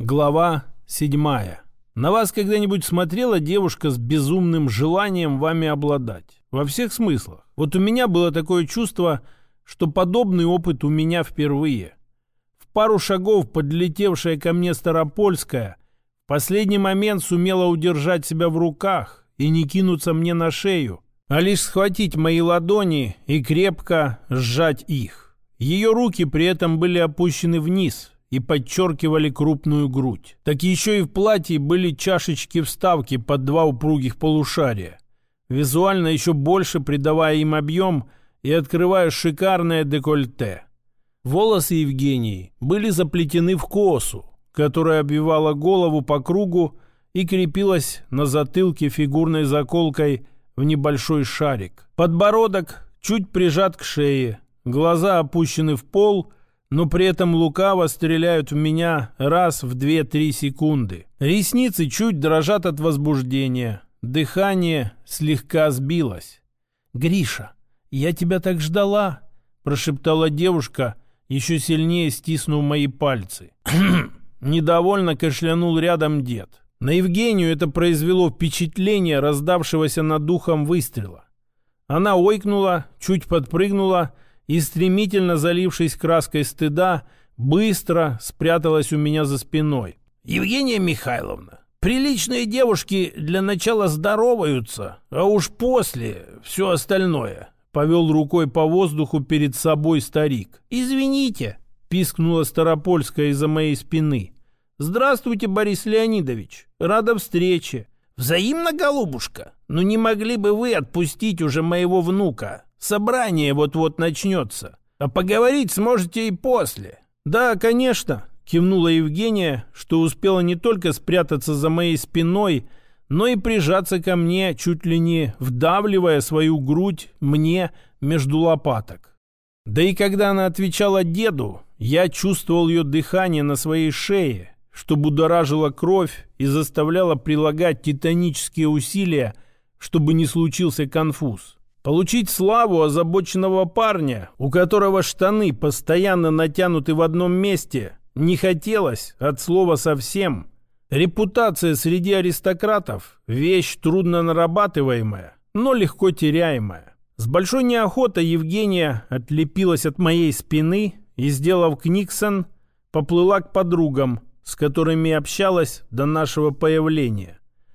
Глава 7. На вас когда-нибудь смотрела девушка с безумным желанием вами обладать? Во всех смыслах. Вот у меня было такое чувство, что подобный опыт у меня впервые. В пару шагов подлетевшая ко мне Старопольская в последний момент сумела удержать себя в руках и не кинуться мне на шею, а лишь схватить мои ладони и крепко сжать их. Ее руки при этом были опущены вниз и подчеркивали крупную грудь. Так еще и в платье были чашечки-вставки под два упругих полушария, визуально еще больше придавая им объем и открывая шикарное декольте. Волосы Евгении были заплетены в косу, которая обвивала голову по кругу и крепилась на затылке фигурной заколкой в небольшой шарик. Подбородок чуть прижат к шее, глаза опущены в пол, но при этом лукаво стреляют в меня раз в 2-3 секунды. Ресницы чуть дрожат от возбуждения, дыхание слегка сбилось. «Гриша, я тебя так ждала!» – прошептала девушка, еще сильнее стиснув мои пальцы. Недовольно кашлянул рядом дед. На Евгению это произвело впечатление раздавшегося над ухом выстрела. Она ойкнула, чуть подпрыгнула и, стремительно залившись краской стыда, быстро спряталась у меня за спиной. «Евгения Михайловна, приличные девушки для начала здороваются, а уж после все остальное», — повел рукой по воздуху перед собой старик. «Извините», — пискнула Старопольская из-за моей спины. «Здравствуйте, Борис Леонидович. Рада встрече». «Взаимно, голубушка. Но не могли бы вы отпустить уже моего внука? Собрание вот-вот начнется. А поговорить сможете и после». «Да, конечно», — кивнула Евгения, что успела не только спрятаться за моей спиной, но и прижаться ко мне, чуть ли не вдавливая свою грудь мне между лопаток. Да и когда она отвечала деду, я чувствовал ее дыхание на своей шее, что будоражило кровь и заставляло прилагать титанические усилия, чтобы не случился конфуз. Получить славу озабоченного парня, у которого штаны постоянно натянуты в одном месте, не хотелось от слова совсем. Репутация среди аристократов – вещь трудно нарабатываемая, но легко теряемая. С большой неохотой Евгения отлепилась от моей спины и, сделав книксон, поплыла к подругам, с которыми общалась до нашего появления.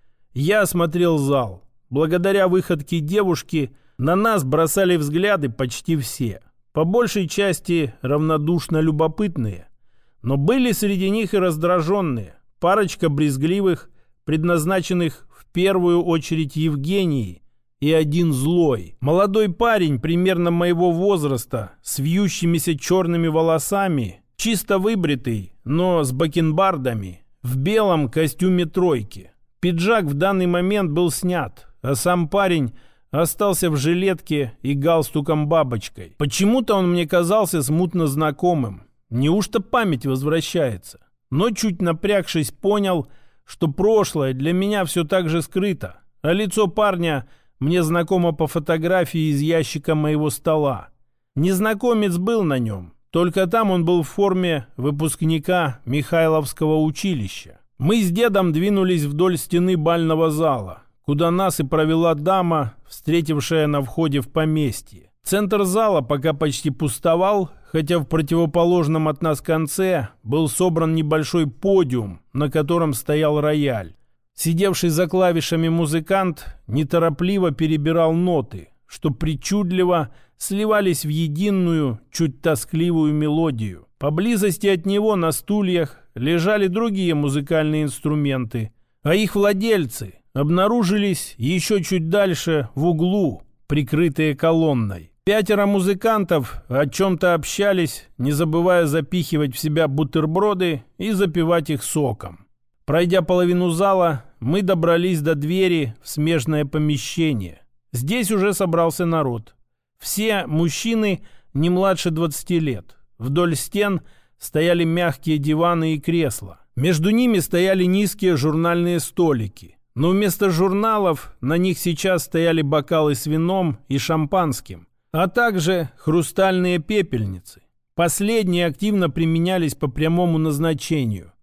Я осмотрел зал. Благодаря выходке девушки на нас бросали взгляды почти все, по большей части равнодушно любопытные. Но были среди них и раздраженные, парочка брезгливых, предназначенных в первую очередь Евгении, и один злой. Молодой парень примерно моего возраста, с вьющимися черными волосами, чисто выбритый, но с бакенбардами, в белом костюме тройки. Пиджак в данный момент был снят, а сам парень остался в жилетке и галстуком-бабочкой. Почему-то он мне казался смутно знакомым. Неужто память возвращается? Но чуть напрягшись, понял, что прошлое для меня все так же скрыто, а лицо парня мне знакомо по фотографии из ящика моего стола. Незнакомец был на нем, только там он был в форме выпускника Михайловского училища. Мы с дедом двинулись вдоль стены бального зала, куда нас и провела дама, встретившая на входе в поместье. Центр зала пока почти пустовал, хотя в противоположном от нас конце был собран небольшой подиум, на котором стоял рояль. Сидевший за клавишами музыкант неторопливо перебирал ноты, что причудливо сливались в единую, чуть тоскливую мелодию. Поблизости от него на стульях лежали другие музыкальные инструменты, а их владельцы обнаружились еще чуть дальше в углу, прикрытые колонной. 5 музыкантов о чем-то общались, не забывая запихивать в себя бутерброды и запивать их соком. Пройдя половину зала, мы добрались до двери в смежное помещение. Здесь уже собрался народ. Все мужчины не младше 20 лет. Вдоль стен стояли мягкие диваны и кресла. Между ними стояли низкие журнальные столики. Но вместо журналов на них сейчас стояли бокалы с вином и шампанским, а также хрустальные пепельницы. Последние активно применялись по прямому назначению.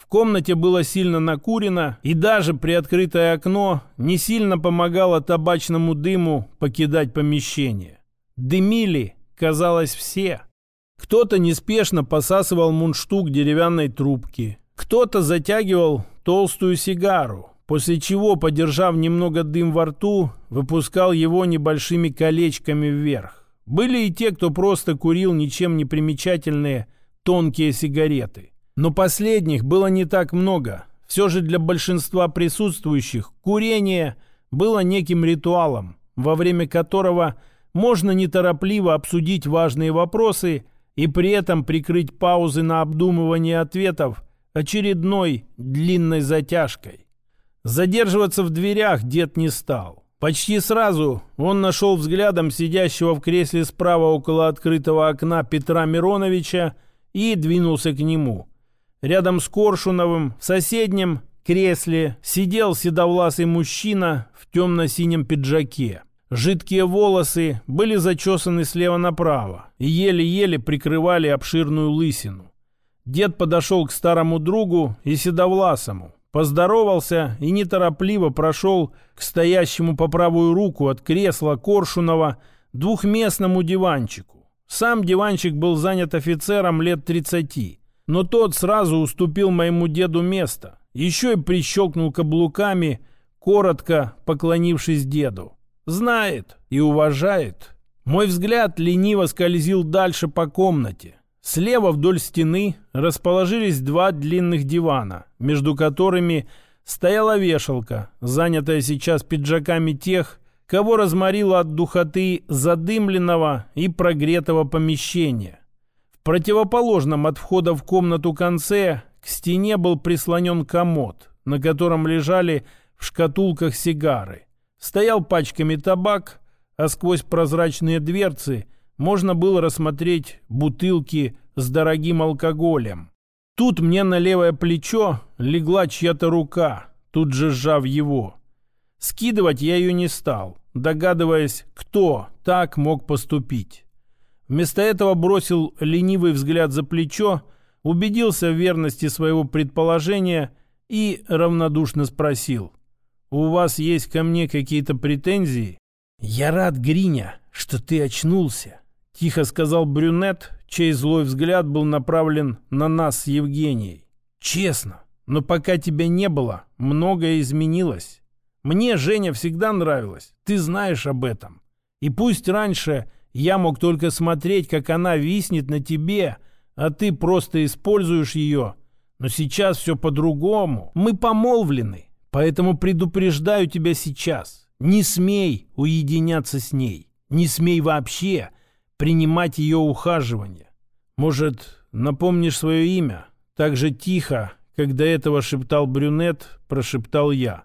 В комнате было сильно накурено, и даже приоткрытое окно не сильно помогало табачному дыму покидать помещение. Дымили, казалось, все. Кто-то неспешно посасывал мундштук деревянной трубки, кто-то затягивал толстую сигару, после чего, подержав немного дым во рту, выпускал его небольшими колечками вверх. Были и те, кто просто курил ничем не примечательные тонкие сигареты. Но последних было не так много. Все же для большинства присутствующих курение было неким ритуалом, во время которого можно неторопливо обсудить важные вопросы и при этом прикрыть паузы на обдумывание ответов очередной длинной затяжкой. Задерживаться в дверях дед не стал. Почти сразу он нашел взглядом сидящего в кресле справа около открытого окна Петра Мироновича и двинулся к нему. Рядом с Коршуновым в соседнем кресле сидел седовласый мужчина в темно-синем пиджаке. Жидкие волосы были зачесаны слева направо и еле-еле прикрывали обширную лысину. Дед подошел к старому другу и седовласому, поздоровался и неторопливо прошел к стоящему по правую руку от кресла Коршунова двухместному диванчику. Сам диванчик был занят офицером лет 30, но тот сразу уступил моему деду место, еще и прищелкнул каблуками, коротко поклонившись деду. Знает и уважает. Мой взгляд лениво скользил дальше по комнате. Слева вдоль стены расположились два длинных дивана, между которыми стояла вешалка, занятая сейчас пиджаками тех, кого разморило от духоты задымленного и прогретого помещения. В противоположном от входа в комнату конце к стене был прислонен комод, на котором лежали в шкатулках сигары. Стоял пачками табак, а сквозь прозрачные дверцы можно было рассмотреть бутылки с дорогим алкоголем. Тут мне на левое плечо легла чья-то рука, тут же сжав его. Скидывать я ее не стал, догадываясь, кто так мог поступить. Вместо этого бросил ленивый взгляд за плечо, убедился в верности своего предположения и равнодушно спросил: «У вас есть ко мне какие-то претензии?» «Я рад, Гриня, что ты очнулся», — тихо сказал брюнет, чей злой взгляд был направлен на нас с Евгенией. «Честно, но пока тебя не было, многое изменилось. Мне Женя всегда нравилась, ты знаешь об этом. И пусть раньше я мог только смотреть, как она виснет на тебе, а ты просто используешь ее, но сейчас все по-другому. Мы помолвлены. Поэтому предупреждаю тебя сейчас. Не смей уединяться с ней. Не смей вообще принимать ее ухаживание. Может, напомнишь свое имя?» Так же тихо, как до этого шептал брюнет, прошептал я.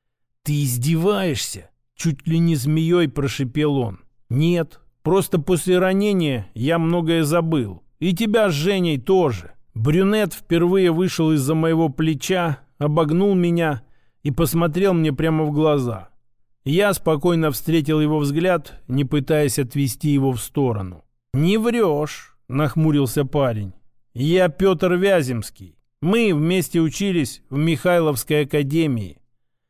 «Ты издеваешься?» Чуть ли не змеей прошипел он. «Нет, просто после ранения я многое забыл. И тебя с Женей тоже». Брюнет впервые вышел из-за моего плеча, обогнул меня и посмотрел мне прямо в глаза. Я спокойно встретил его взгляд, не пытаясь отвести его в сторону. «Не врешь», — нахмурился парень. «Я Петр Вяземский. Мы вместе учились в Михайловской академии».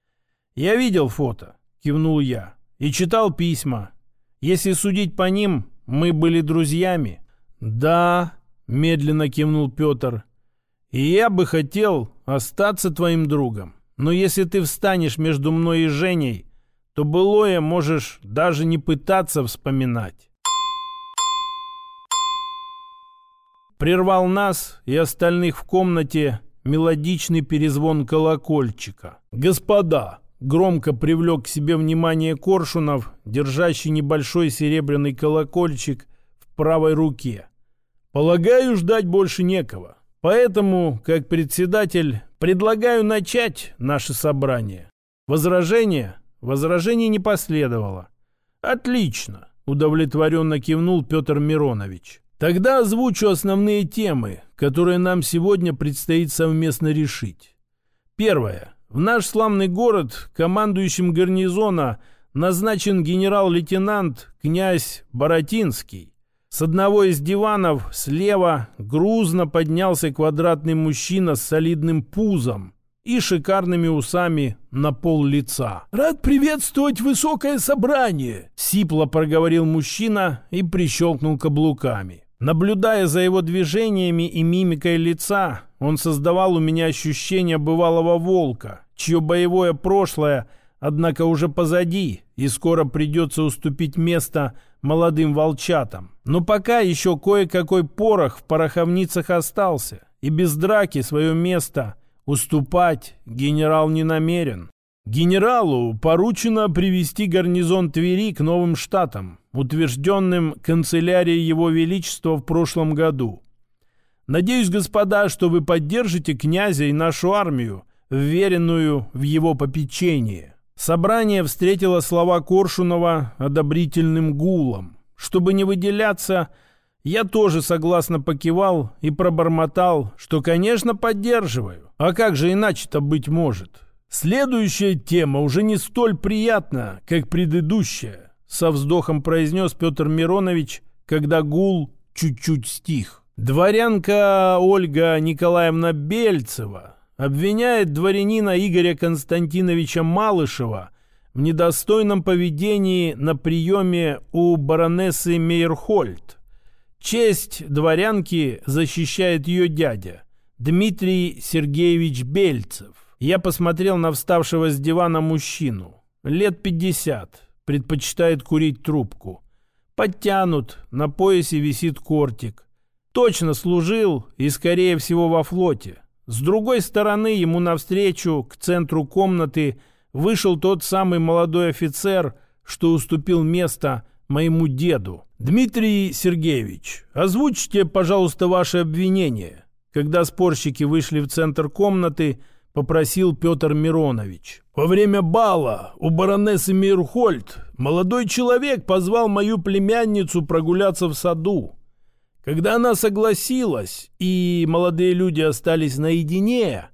«Я видел фото», — кивнул я, — «и читал письма. Если судить по ним, мы были друзьями». «Да», — медленно кивнул Петр, — «и я бы хотел остаться твоим другом. Но если ты встанешь между мной и Женей, то былое можешь даже не пытаться вспоминать». Прервал нас и остальных в комнате мелодичный перезвон колокольчика. «Господа!» — громко привлек к себе внимание Коршунов, держащий небольшой серебряный колокольчик в правой руке. «Полагаю, ждать больше некого. Поэтому, как председатель, предлагаю начать наше собрание. Возражения? Возражений не последовало». «Отлично!» — удовлетворенно кивнул Петр Миронович. «Тогда озвучу основные темы, которые нам сегодня предстоит совместно решить. Первое. В наш славный город командующим гарнизона назначен генерал-лейтенант князь Боротинский. С одного из диванов слева грузно поднялся квадратный мужчина с солидным пузом и шикарными усами на пол лица. «Рад приветствовать высокое собрание!» — сипло проговорил мужчина и прищелкнул каблуками. Наблюдая за его движениями и мимикой лица, он создавал у меня ощущение бывалого волка, чье боевое прошлое, однако, уже позади, и скоро придется уступить место молодым волчатам. Но пока еще кое-какой порох в пороховницах остался, и без драки свое место уступать генерал не намерен. Генералу поручено привести гарнизон Твери к новым штатам, утвержденным канцелярией Его Величества в прошлом году. Надеюсь, господа, что вы поддержите князя и нашу армию, вверенную в его попечение». Собрание встретило слова Коршунова одобрительным гулом. Чтобы не выделяться, я тоже согласно покивал и пробормотал, что, конечно, поддерживаю. А как же иначе-то быть может? «Следующая тема уже не столь приятна, как предыдущая», со вздохом произнес Петр Миронович, когда гул чуть-чуть стих. Дворянка Ольга Николаевна Бельцева обвиняет дворянина Игоря Константиновича Малышева в недостойном поведении на приеме у баронессы Мейерхольд. Честь дворянки защищает ее дядя Дмитрий Сергеевич Бельцев. Я посмотрел на вставшего с дивана мужчину. Лет 50, предпочитает курить трубку. Подтянут, на поясе висит кортик. Точно служил и, скорее всего, во флоте. С другой стороны ему навстречу, к центру комнаты, вышел тот самый молодой офицер, что уступил место моему деду. «Дмитрий Сергеевич, озвучьте, пожалуйста, ваши обвинения». Когда спорщики вышли в центр комнаты, попросил Петр Миронович. «Во время бала у баронессы Мейерхольд молодой человек позвал мою племянницу прогуляться в саду. Когда она согласилась, и молодые люди остались наедине,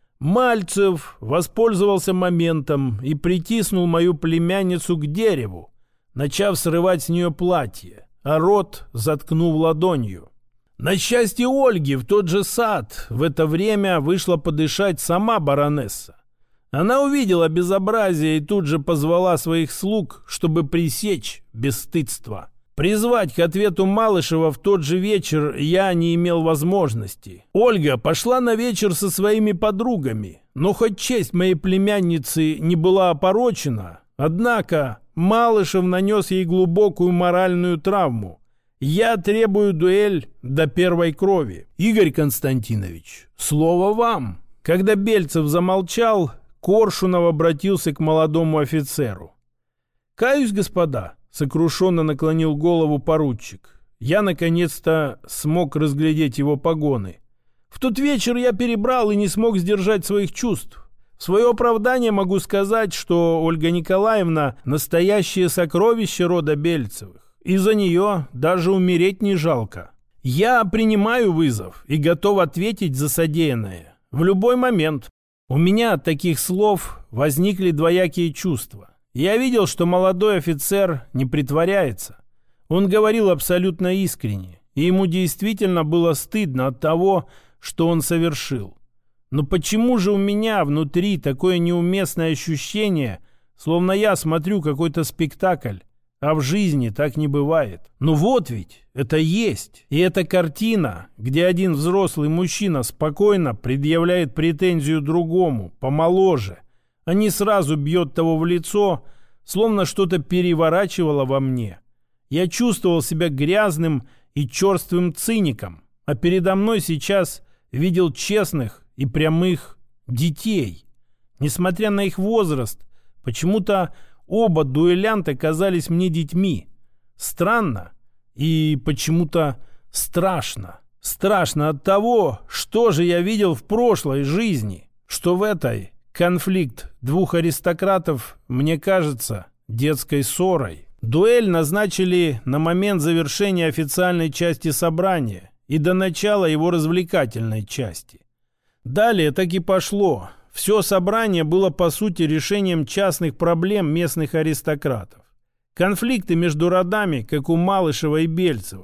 Мальцев воспользовался моментом и притиснул мою племянницу к дереву, начав срывать с нее платье, а рот заткнув ладонью. На счастье Ольги в тот же сад в это время вышла подышать сама баронесса. Она увидела безобразие и тут же позвала своих слуг, чтобы пресечь бесстыдство. Призвать к ответу Малышева в тот же вечер я не имел возможности. Ольга пошла на вечер со своими подругами, но хоть честь моей племянницы не была опорочена, однако Малышев нанес ей глубокую моральную травму. Я требую дуэль до первой крови. Игорь Константинович, слово вам». Когда Бельцев замолчал, Коршунов обратился к молодому офицеру. «Каюсь, господа», — сокрушенно наклонил голову поручик. Я наконец-то смог разглядеть его погоны. «В тот вечер я перебрал и не смог сдержать своих чувств. В свое оправдание могу сказать, что Ольга Николаевна — настоящее сокровище рода Бельцевых. И за нее даже умереть не жалко. Я принимаю вызов и готов ответить за содеянное в любой момент». У меня от таких слов возникли двоякие чувства. Я видел, что молодой офицер не притворяется. Он говорил абсолютно искренне, и ему действительно было стыдно от того, что он совершил. Но почему же у меня внутри такое неуместное ощущение, словно я смотрю какой-то спектакль, а в жизни так не бывает? Ну вот ведь, это есть. И эта картина, где один взрослый мужчина спокойно предъявляет претензию другому, помоложе, а не сразу бьет того в лицо, словно что-то переворачивало во мне. Я чувствовал себя грязным и черствым циником, а передо мной сейчас видел честных и прямых детей. Несмотря на их возраст, почему-то оба дуэлянта казались мне детьми. Странно и почему-то страшно. Страшно от того, что же я видел в прошлой жизни, что в этой конфликт двух аристократов мне кажется детской ссорой. Дуэль назначили на момент завершения официальной части собрания и до начала его развлекательной части. Далее так и пошло. Все собрание было по сути решением частных проблем местных аристократов. Конфликты между родами, как у Малышева и Бельцева,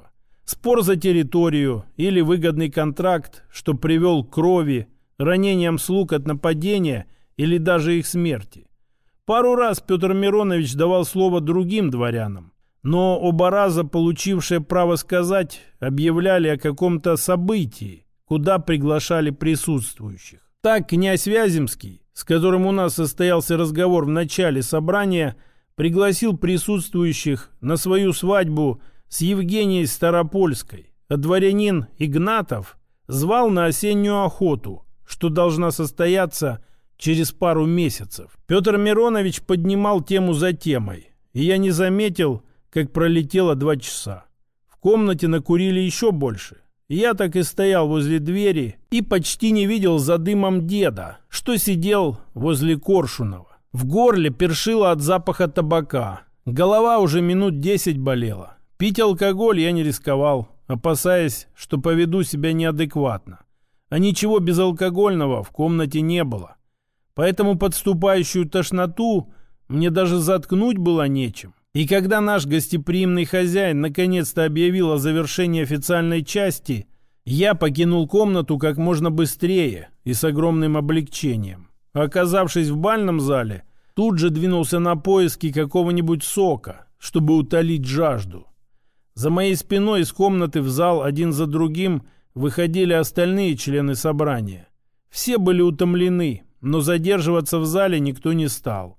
Спор за территорию или выгодный контракт, что привел к крови, ранениям слуг от нападения или даже их смерти. Пару раз Петр Миронович давал слово другим дворянам, но оба раза получившие право сказать объявляли о каком-то событии, куда приглашали присутствующих. Так князь Вяземский, с которым у нас состоялся разговор в начале собрания, пригласил присутствующих на свою свадьбу с Евгенией Старопольской, а дворянин Игнатов звал на осеннюю охоту, что должна состояться через пару месяцев. Петр Миронович поднимал тему за темой, и я не заметил, как пролетело 2 часа. В комнате накурили еще больше. Я так и стоял возле двери и почти не видел за дымом деда, что сидел возле Коршунова. В горле першило от запаха табака. Голова уже минут 10 болела. Пить алкоголь я не рисковал, опасаясь, что поведу себя неадекватно. А ничего безалкогольного в комнате не было. Поэтому подступающую тошноту мне даже заткнуть было нечем. И когда наш гостеприимный хозяин наконец-то объявил о завершении официальной части, я покинул комнату как можно быстрее и с огромным облегчением. Оказавшись в бальном зале, тут же двинулся на поиски какого-нибудь сока, чтобы утолить жажду. За моей спиной из комнаты в зал один за другим выходили остальные члены собрания. Все были утомлены, но задерживаться в зале никто не стал.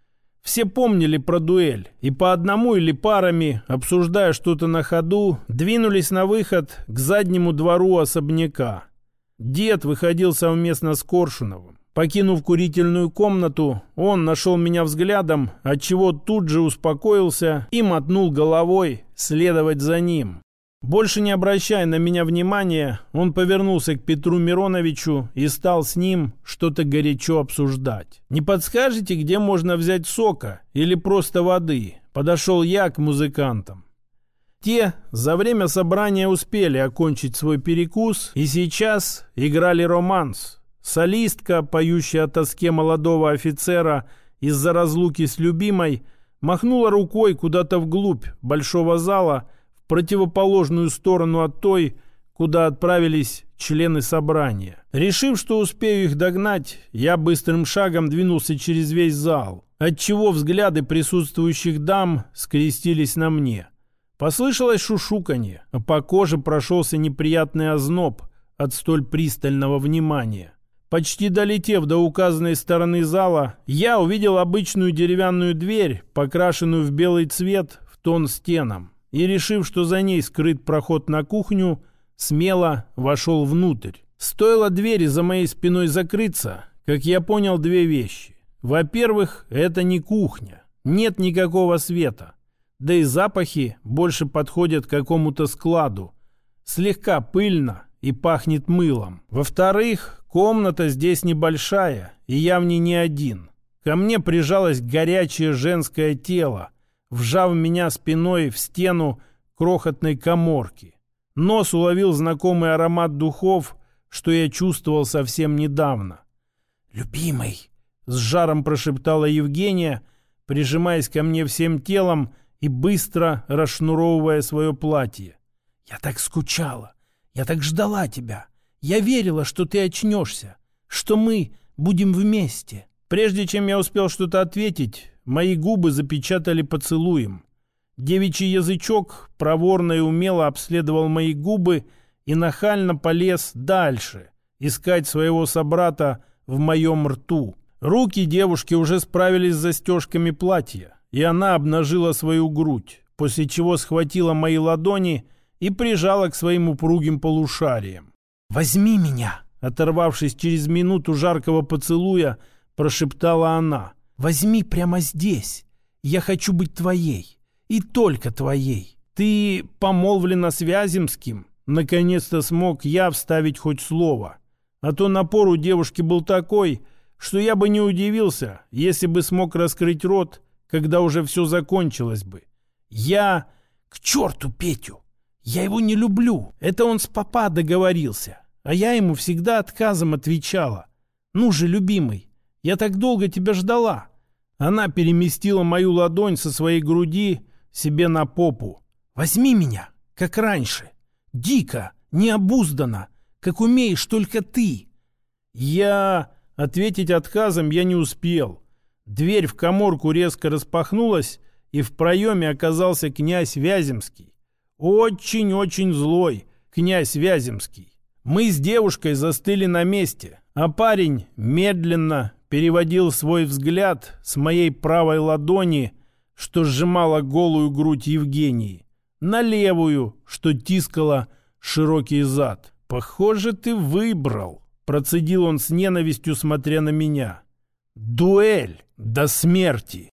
Все помнили про дуэль и по одному или парами, обсуждая что-то на ходу, двинулись на выход к заднему двору особняка. Дед выходил совместно с Коршуновым. Покинув курительную комнату, он нашел меня взглядом, отчего тут же успокоился и мотнул головой следовать за ним. Больше не обращая на меня внимания, он повернулся к Петру Мироновичу и стал с ним что-то горячо обсуждать. «Не подскажете, где можно взять сока или просто воды?» Подошел я к музыкантам. Те за время собрания успели окончить свой перекус и сейчас играли романс. Солистка, поющая о тоске молодого офицера из-за разлуки с любимой, махнула рукой куда-то вглубь большого зала, в противоположную сторону от той, куда отправились члены собрания. Решив, что успею их догнать, я быстрым шагом двинулся через весь зал, отчего взгляды присутствующих дам скрестились на мне. Послышалось шушуканье, а по коже прошелся неприятный озноб от столь пристального внимания. Почти долетев до указанной стороны зала, я увидел обычную деревянную дверь, покрашенную в белый цвет в тон стенам, и, решив, что за ней скрыт проход на кухню, смело вошел внутрь. Стоило двери за моей спиной закрыться, как я понял 2 вещи. Во-первых, это не кухня, нет никакого света, да и запахи больше подходят к какому-то складу, слегка пыльно и пахнет мылом. Во-вторых, комната здесь небольшая, и я в ней не один. Ко мне прижалось горячее женское тело, вжав меня спиной в стену крохотной каморки. Нос уловил знакомый аромат духов, что я чувствовал совсем недавно. «Любимый!» — с жаром прошептала Евгения, прижимаясь ко мне всем телом и быстро расшнуровывая свое платье. «Я так скучала, я так ждала тебя. Я верила, что ты очнешься, что мы будем вместе». Прежде чем я успел что-то ответить, мои губы запечатали поцелуем. Девичий язычок проворно и умело обследовал мои губы и нахально полез дальше, искать своего собрата в моем рту. Руки девушки уже справились с застежками платья, и она обнажила свою грудь, после чего схватила мои ладони и прижала к своим упругим полушариям. «Возьми меня!» Оторвавшись через минуту жаркого поцелуя, прошептала она. «Возьми прямо здесь. Я хочу быть твоей. И только твоей. Ты помолвлена с Вяземским?» Наконец-то смог я вставить хоть слово. А то напор у девушки был такой, что я бы не удивился, если бы смог раскрыть рот, когда уже все закончилось бы. «Я... К черту Петю! Я его не люблю. Это он с папа договорился. А я ему всегда отказом отвечала. Ну же, любимый, я так долго тебя ждала». Она переместила мою ладонь со своей груди себе на попу. «Возьми меня, как раньше. Дико, необузданно, как умеешь только ты. Ответить отказом я не успел. Дверь в каморку резко распахнулась, и в проеме оказался князь Вяземский. Очень-очень злой князь Вяземский. Мы с девушкой застыли на месте, а парень медленно переводил свой взгляд с моей правой ладони, что сжимала голую грудь Евгении, на левую, что тискала широкий зад. «Похоже, ты выбрал», — процедил он с ненавистью, смотря на меня. «Дуэль до смерти».